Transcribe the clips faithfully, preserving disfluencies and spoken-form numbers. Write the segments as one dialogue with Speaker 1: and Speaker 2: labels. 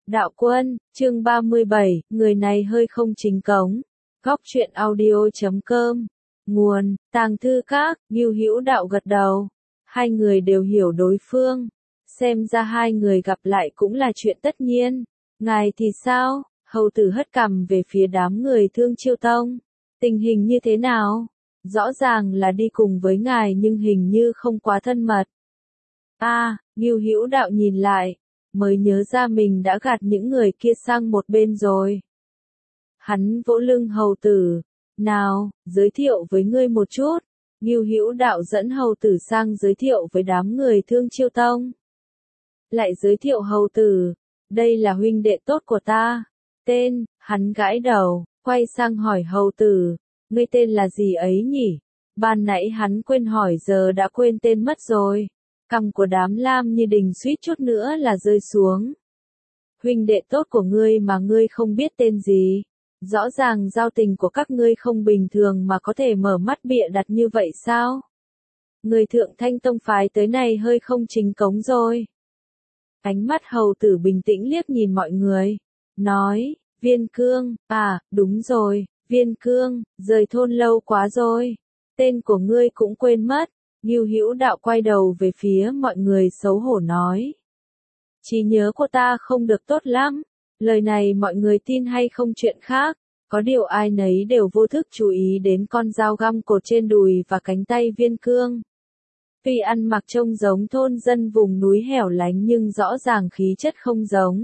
Speaker 1: Đạo Quân, chương ba mươi bảy, người này hơi không chính cống. Góc truyện audio chấm com. Nguồn, Tàng Thư Các, Ngưu Hữu Đạo gật đầu. Hai người đều hiểu đối phương. Xem ra hai người gặp lại cũng là chuyện tất nhiên. Ngài thì sao? Hầu tử hất cằm về phía đám người Thương Chiêu Tông. Tình hình như thế nào? Rõ ràng là đi cùng với ngài nhưng hình như không quá thân mật. A, à, Ngưu Hữu Đạo nhìn lại, mới nhớ ra mình đã gạt những người kia sang một bên rồi. Hắn vỗ lưng hầu tử. Nào, giới thiệu với ngươi một chút. Ngưu Hữu Đạo dẫn hầu tử sang giới thiệu với đám người Thương Chiêu Tông. Lại giới thiệu hầu tử. Đây là huynh đệ tốt của ta. Tên, hắn gãi đầu, quay sang hỏi hầu tử. Ngươi tên là gì ấy nhỉ? Ban nãy hắn quên hỏi giờ đã quên tên mất rồi. Cằm của đám Lam Như Đình suýt chút nữa là rơi xuống. Huynh đệ tốt của ngươi mà ngươi không biết tên gì. Rõ ràng giao tình của các ngươi không bình thường mà có thể mở mắt bịa đặt như vậy sao? Người Thượng Thanh Tông phái tới này hơi không chính cống rồi. Ánh mắt hầu tử bình tĩnh liếc nhìn mọi người. Nói, Viên Cương, à, đúng rồi, Viên Cương, rời thôn lâu quá rồi. Tên của ngươi cũng quên mất. Ngưu Hữu Đạo quay đầu về phía mọi người xấu hổ nói. Trí nhớ của ta không được tốt lắm. Lời này mọi người tin hay không chuyện khác. Có điều ai nấy đều vô thức chú ý đến con dao găm cột trên đùi và cánh tay Viên Cương. Tuy ăn mặc trông giống thôn dân vùng núi hẻo lánh nhưng rõ ràng khí chất không giống.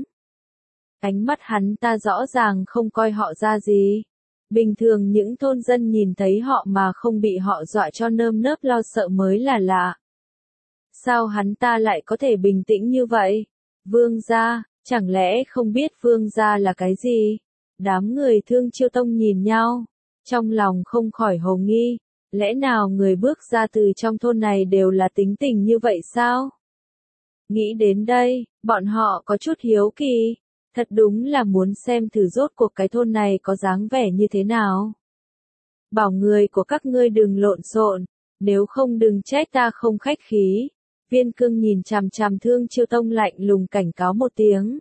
Speaker 1: Ánh mắt hắn ta rõ ràng không coi họ ra gì. Bình thường những thôn dân nhìn thấy họ mà không bị họ dọa cho nơm nớp lo sợ mới là lạ. Sao hắn ta lại có thể bình tĩnh như vậy? Vương gia, chẳng lẽ không biết vương gia là cái gì? Đám người Thương Chiêu Tông nhìn nhau, trong lòng không khỏi hồ nghi, lẽ nào người bước ra từ trong thôn này đều là tính tình như vậy sao? Nghĩ đến đây, bọn họ có chút hiếu kỳ. Thật đúng là muốn xem thử rốt cuộc cái thôn này có dáng vẻ như thế nào. Bảo người của các ngươi đừng lộn xộn, nếu không đừng trách ta không khách khí. Viên Cương nhìn chằm chằm Thương Chiêu Tông lạnh lùng cảnh cáo một tiếng.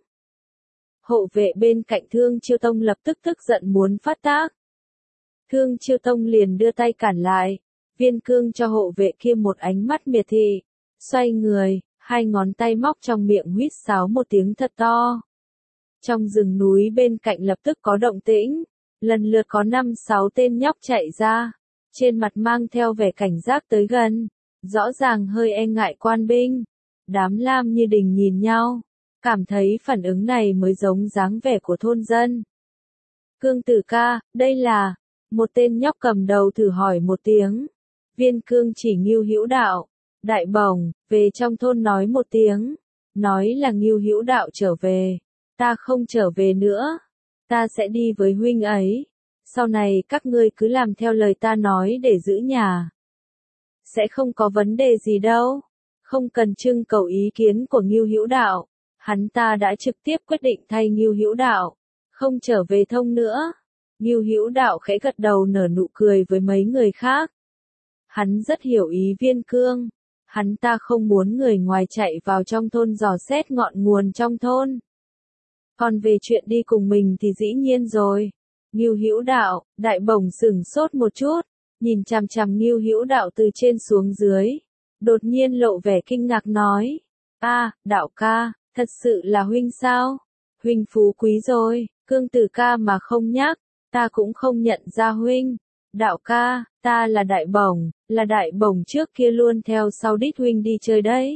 Speaker 1: Hộ vệ bên cạnh Thương Chiêu Tông lập tức tức giận muốn phát tác. Thương Chiêu Tông liền đưa tay cản lại. Viên Cương cho hộ vệ kia một ánh mắt miệt thị. Xoay người, hai ngón tay móc trong miệng huýt sáo một tiếng thật to. Trong rừng núi bên cạnh lập tức có động tĩnh, lần lượt có năm sáu tên nhóc chạy ra, trên mặt mang theo vẻ cảnh giác tới gần, rõ ràng hơi e ngại quan binh. Đám Lam Như Đình nhìn nhau, cảm thấy phản ứng này mới giống dáng vẻ của thôn dân. Cương tử ca, đây là, một tên nhóc cầm đầu thử hỏi một tiếng. Viên Cương chỉ Ngưu Hữu Đạo, Đại Bổng, về trong thôn nói một tiếng, nói là Ngưu Hữu Đạo trở về. Ta không trở về nữa, ta sẽ đi với huynh ấy, sau này các ngươi cứ làm theo lời ta nói để giữ nhà. Sẽ không có vấn đề gì đâu, không cần trưng cầu ý kiến của Ngưu Hữu Đạo, hắn ta đã trực tiếp quyết định thay Ngưu Hữu Đạo, không trở về thông nữa. Ngưu Hữu Đạo khẽ gật đầu nở nụ cười với mấy người khác. Hắn rất hiểu ý Viên Cương, hắn ta không muốn người ngoài chạy vào trong thôn dò xét ngọn nguồn trong thôn. Còn về chuyện đi cùng mình thì dĩ nhiên rồi. Ngưu Hữu Đạo, Đại Bổng sửng sốt một chút, nhìn chằm chằm Ngưu Hữu Đạo từ trên xuống dưới, đột nhiên lộ vẻ kinh ngạc nói: "A, Đạo ca, thật sự là huynh sao? Huynh phú quý rồi, Cương tử ca mà không nhắc, ta cũng không nhận ra huynh. Đạo ca, ta là Đại Bổng, là Đại Bổng trước kia luôn theo sau đít huynh đi chơi đấy.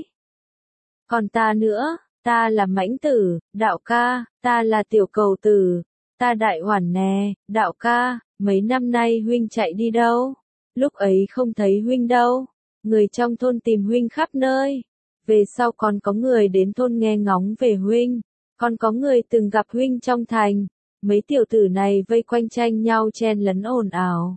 Speaker 1: Còn ta nữa, ta là Mãnh Tử, Đạo ca, ta là Tiểu Cầu Tử, ta Đại Hoàn nè, Đạo ca, mấy năm nay huynh chạy đi đâu? Lúc ấy không thấy huynh đâu, người trong thôn tìm huynh khắp nơi. Về sau còn có người đến thôn nghe ngóng về huynh, còn có người từng gặp huynh trong thành, mấy tiểu tử này vây quanh tranh nhau chen lấn ồn ào.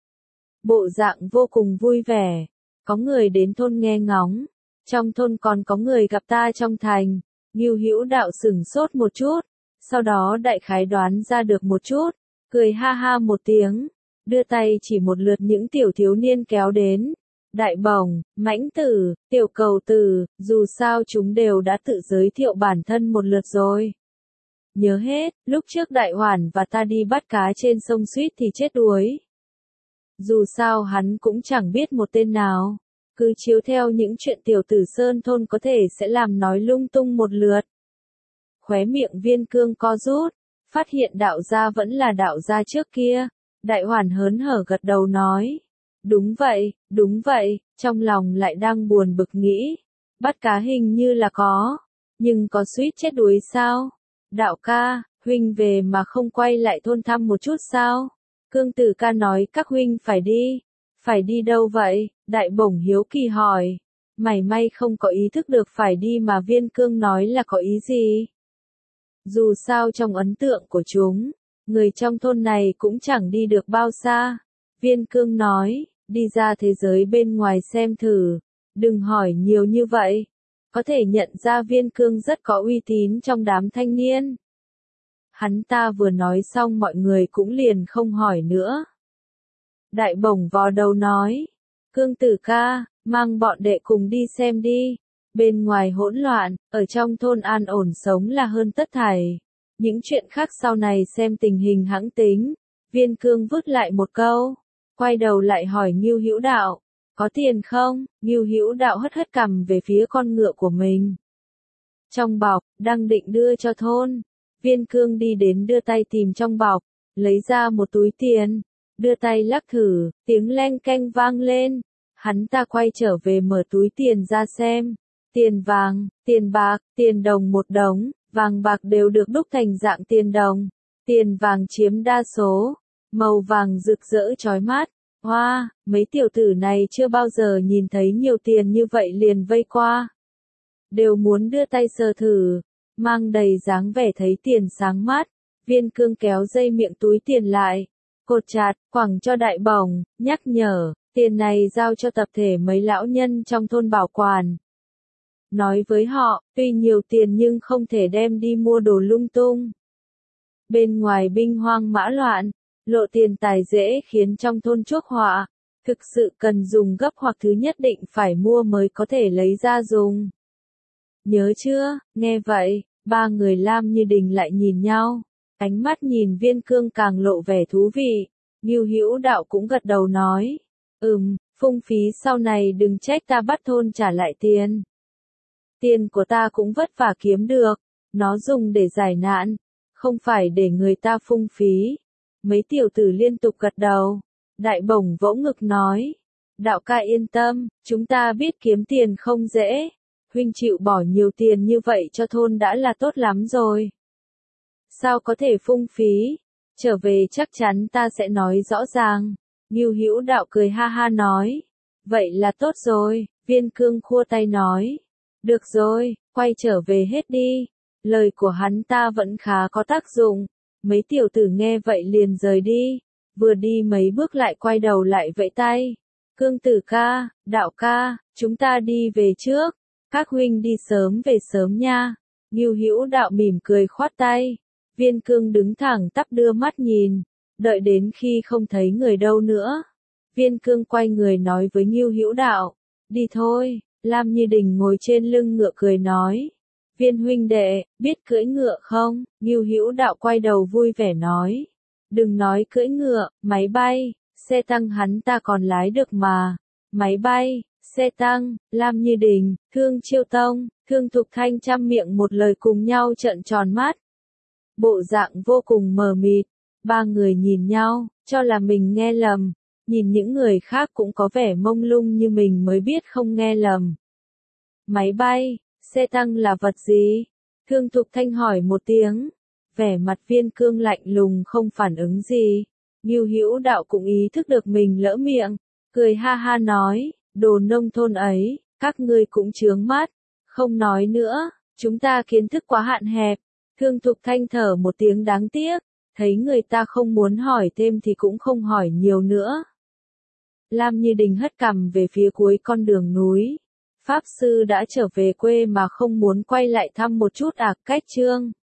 Speaker 1: Bộ dạng vô cùng vui vẻ, có người đến thôn nghe ngóng, trong thôn còn có người gặp ta trong thành." Ngưu Hữu Đạo sửng sốt một chút, sau đó đại khái đoán ra được một chút, cười ha ha một tiếng, đưa tay chỉ một lượt những tiểu thiếu niên kéo đến. Đại Bổng, Mãnh Tử, Tiểu Cầu Tử, dù sao chúng đều đã tự giới thiệu bản thân một lượt rồi. Nhớ hết, lúc trước Đại Hoàn và ta đi bắt cá trên sông suýt thì chết đuối. Dù sao hắn cũng chẳng biết một tên nào. Cứ chiếu theo những chuyện tiểu tử sơn thôn có thể sẽ làm nói lung tung một lượt. Khóe miệng Viên Cương co rút, phát hiện đạo gia vẫn là đạo gia trước kia. Đại Hoàn hớn hở gật đầu nói. Đúng vậy, đúng vậy, trong lòng lại đang buồn bực nghĩ. Bắt cá hình như là có, nhưng có suýt chết đuối sao? Đạo ca, huynh về mà không quay lại thôn thăm một chút sao? Cương Tử ca nói các huynh phải đi. Phải đi đâu vậy? Đại Bổng hiếu kỳ hỏi. Mảy may không có ý thức được phải đi mà Viên Cương nói là có ý gì? Dù sao trong ấn tượng của chúng, người trong thôn này cũng chẳng đi được bao xa. Viên Cương nói, đi ra thế giới bên ngoài xem thử. Đừng hỏi nhiều như vậy. Có thể nhận ra Viên Cương rất có uy tín trong đám thanh niên. Hắn ta vừa nói xong mọi người cũng liền không hỏi nữa. Đại Bổng vò đầu nói, Cương Tử ca, mang bọn đệ cùng đi xem đi. Bên ngoài hỗn loạn, ở trong thôn an ổn sống là hơn tất thảy. Những chuyện khác sau này xem tình hình hãng tính. Viên Cương vứt lại một câu, quay đầu lại hỏi Ngưu Hữu Đạo, có tiền không? Ngưu Hữu Đạo hất hất cằm về phía con ngựa của mình. Trong bọc, đang định đưa cho thôn. Viên Cương đi đến đưa tay tìm trong bọc, lấy ra một túi tiền, đưa tay lắc thử, tiếng leng keng vang lên. Hắn ta quay trở về mở túi tiền ra xem. Tiền vàng, tiền bạc, tiền đồng một đống, vàng bạc đều được đúc thành dạng tiền đồng. Tiền vàng chiếm đa số, màu vàng rực rỡ chói mắt. Hoa, wow, mấy tiểu tử này chưa bao giờ nhìn thấy nhiều tiền như vậy liền vây qua. Đều muốn đưa tay sờ thử, mang đầy dáng vẻ thấy tiền sáng mắt. Viên Cương kéo dây miệng túi tiền lại, cột chặt, quẳng cho Đại Bổng, nhắc nhở, tiền này giao cho tập thể mấy lão nhân trong thôn bảo quản. Nói với họ, tuy nhiều tiền nhưng không thể đem đi mua đồ lung tung. Bên ngoài binh hoang mã loạn, lộ tiền tài dễ khiến trong thôn chuốc họa. Thực sự cần dùng gấp hoặc thứ nhất định phải mua mới có thể lấy ra dùng. Nhớ chưa? Nghe vậy, ba người Lam Như Đình lại nhìn nhau. Ánh mắt nhìn Viên Cương càng lộ vẻ thú vị. Ngưu Hữu Đạo cũng gật đầu nói. Ừm, phung phí sau này đừng trách ta bắt thôn trả lại tiền. Tiền của ta cũng vất vả kiếm được. Nó dùng để giải nạn, không phải để người ta phung phí. Mấy tiểu tử liên tục gật đầu. Đại Bổng vỗ ngực nói. Đạo ca yên tâm, chúng ta biết kiếm tiền không dễ. Huynh chịu bỏ nhiều tiền như vậy cho thôn đã là tốt lắm rồi. Sao có thể phung phí? Trở về chắc chắn ta sẽ nói rõ ràng. Ngưu Hữu Đạo cười ha ha nói. Vậy là tốt rồi, Viên Cương khua tay nói. Được rồi, quay trở về hết đi. Lời của hắn ta vẫn khá có tác dụng. Mấy tiểu tử nghe vậy liền rời đi. Vừa đi mấy bước lại quay đầu lại vẫy tay. Cương Tử ca, Đạo ca, chúng ta đi về trước. Các huynh đi sớm về sớm nha. Ngưu Hữu Đạo mỉm cười khoát tay. Viên Cương đứng thẳng tắp đưa mắt nhìn. Đợi đến khi không thấy người đâu nữa. Viên Cương quay người nói với Ngưu Hữu Đạo. Đi thôi. Lam Như Đình ngồi trên lưng ngựa cười nói. Viên huynh đệ, biết cưỡi ngựa không? Ngưu Hữu Đạo quay đầu vui vẻ nói. Đừng nói cưỡi ngựa, máy bay, xe tăng hắn ta còn lái được mà. Máy bay, xe tăng, Lam Như Đình, Thương Chiêu Tông, Thương Thục Thanh trăm miệng một lời cùng nhau trợn tròn mắt. Bộ dạng vô cùng mờ mịt, ba người nhìn nhau, cho là mình nghe lầm, nhìn những người khác cũng có vẻ mông lung như mình mới biết không nghe lầm. Máy bay, xe tăng là vật gì? Thương Thục Thanh hỏi một tiếng. Vẻ mặt Viên Cương lạnh lùng không phản ứng gì. Ngưu Hữu Đạo cũng ý thức được mình lỡ miệng, cười ha ha nói, đồ nông thôn ấy, các ngươi cũng chướng mắt, không nói nữa, chúng ta kiến thức quá hạn hẹp. Thương Thục Thanh thở một tiếng đáng tiếc, thấy người ta không muốn hỏi thêm thì cũng không hỏi nhiều nữa. Lam Như Đình hất cằm về phía cuối con đường núi. Pháp sư đã trở về quê mà không muốn quay lại thăm một chút à? Cách chương